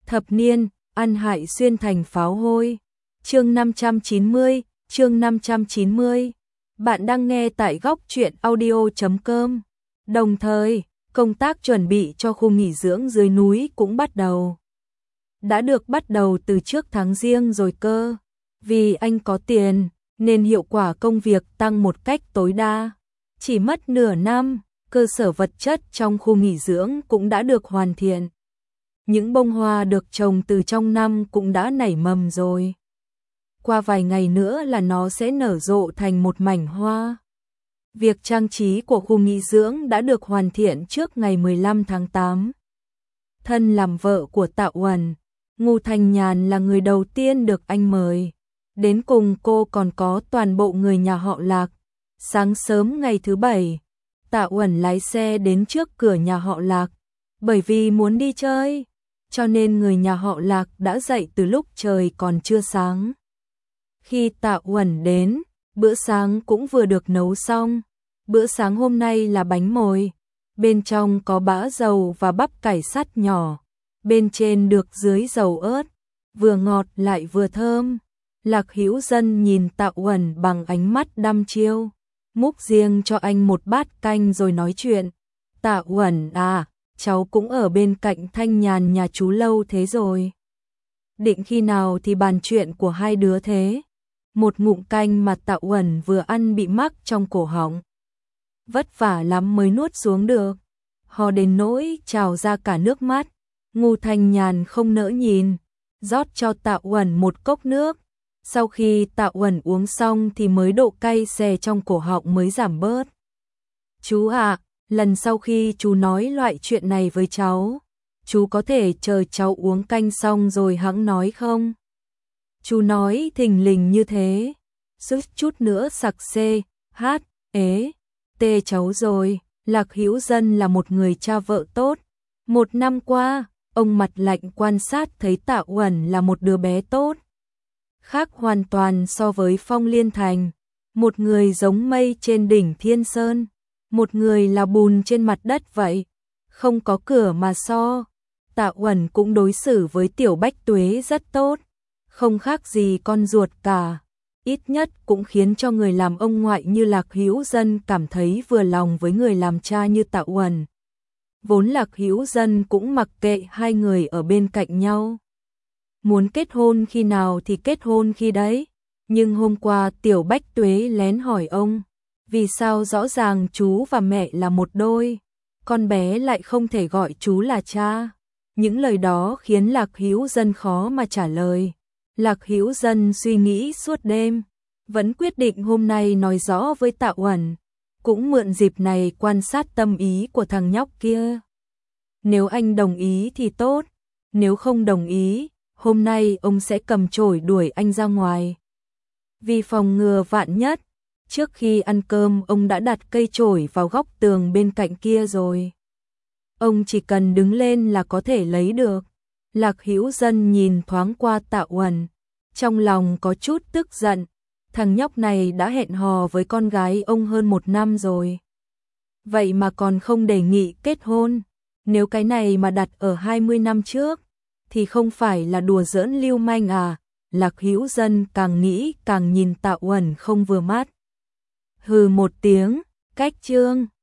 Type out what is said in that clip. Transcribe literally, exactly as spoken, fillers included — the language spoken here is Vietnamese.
Thập niên, ăn hại xuyên thành pháo hôi. Chương năm trăm chín mươi, chương năm trăm chín mươi. Bạn đang nghe tại góc truyện audio chấm com. Đồng thời, công tác chuẩn bị cho khu nghỉ dưỡng dưới núi cũng bắt đầu. Đã được bắt đầu từ trước tháng Giêng rồi cơ. Vì anh có tiền, nên hiệu quả công việc tăng một cách tối đa. Chỉ mất nửa năm, cơ sở vật chất trong khu nghỉ dưỡng cũng đã được hoàn thiện. Những bông hoa được trồng từ trong năm cũng đã nảy mầm rồi. Qua vài ngày nữa là nó sẽ nở rộ thành một mảnh hoa. Việc trang trí của khu nghỉ dưỡng đã được hoàn thiện trước ngày mười lăm tháng tám. Thân làm vợ của Tạ Uẩn, Ngô Thanh Nhàn là người đầu tiên được anh mời. Đến cùng cô còn có toàn bộ người nhà họ Lạc. Sáng sớm ngày thứ bảy, Tạ Uẩn lái xe đến trước cửa nhà họ Lạc. Bởi vì muốn đi chơi, cho nên người nhà họ Lạc đã dậy từ lúc trời còn chưa sáng. Khi Tạ Uẩn đến, bữa sáng cũng vừa được nấu xong. Bữa sáng hôm nay là bánh mồi. Bên trong có bã dầu và bắp cải sắt nhỏ. Bên trên được dưới dầu ớt, vừa ngọt lại vừa thơm. Lạc Hữu Dân nhìn Tạ Uẩn bằng ánh mắt đăm chiêu, múc riêng cho anh một bát canh rồi nói chuyện. Tạ Uẩn à, cháu cũng ở bên cạnh Thanh Nhàn nhà chú lâu thế rồi. Định khi nào thì bàn chuyện của hai đứa thế? Một ngụm canh mà Tạ Uẩn vừa ăn bị mắc trong cổ họng. Vất vả lắm mới nuốt xuống được. Ho đến nỗi trào ra cả nước mắt. Ngô Thanh Nhàn không nỡ nhìn, rót cho Tạ Uẩn một cốc nước. Sau khi Tạ Uẩn uống xong thì mới độ cay xè trong cổ họng mới giảm bớt. Chú ạ, lần sau khi chú nói loại chuyện này với cháu, chú có thể chờ cháu uống canh xong rồi hẵng nói không? Chú nói thình lình như thế, sức chút nữa sặc xê, hát, ế, tê cháu rồi. Lạc Hữu Dân là một người cha vợ tốt. Một năm qua, ông mặt lạnh quan sát thấy Tạ Uẩn là một đứa bé tốt. Khác hoàn toàn so với Phong Liên Thành. Một người giống mây trên đỉnh Thiên Sơn, một người là bùn trên mặt đất vậy. Không có cửa mà so. Tạ Uẩn cũng đối xử với Tiểu Bách Tuế rất tốt. Không khác gì con ruột cả. Ít nhất cũng khiến cho người làm ông ngoại như Lạc Hữu Dân cảm thấy vừa lòng với người làm cha như Tạ Uẩn. Vốn Lạc Hữu Dân cũng mặc kệ hai người ở bên cạnh nhau. Muốn kết hôn khi nào thì kết hôn khi đấy. Nhưng hôm qua Tiểu Bách Tuế lén hỏi ông, vì sao rõ ràng chú và mẹ là một đôi, con bé lại không thể gọi chú là cha. Những lời đó khiến Lạc Hữu Dân khó mà trả lời. Lạc Hữu Dân suy nghĩ suốt đêm, vẫn quyết định hôm nay nói rõ với Tạ Uẩn, cũng mượn dịp này quan sát tâm ý của thằng nhóc kia. Nếu anh đồng ý thì tốt, nếu không đồng ý, hôm nay ông sẽ cầm chổi đuổi anh ra ngoài. Vì phòng ngừa vạn nhất, trước khi ăn cơm ông đã đặt cây chổi vào góc tường bên cạnh kia rồi. Ông chỉ cần đứng lên là có thể lấy được. Lạc Hữu Dân nhìn thoáng qua Tạ Uẩn, trong lòng có chút tức giận. Thằng nhóc này đã hẹn hò với con gái ông hơn một năm rồi. Vậy mà còn không đề nghị kết hôn. Nếu cái này mà đặt ở hai mươi năm trước, thì không phải là đùa giỡn lưu manh à? Lạc Hữu Dân càng nghĩ càng nhìn Tạ Uẩn không vừa mắt. Hừ một tiếng, cách chương.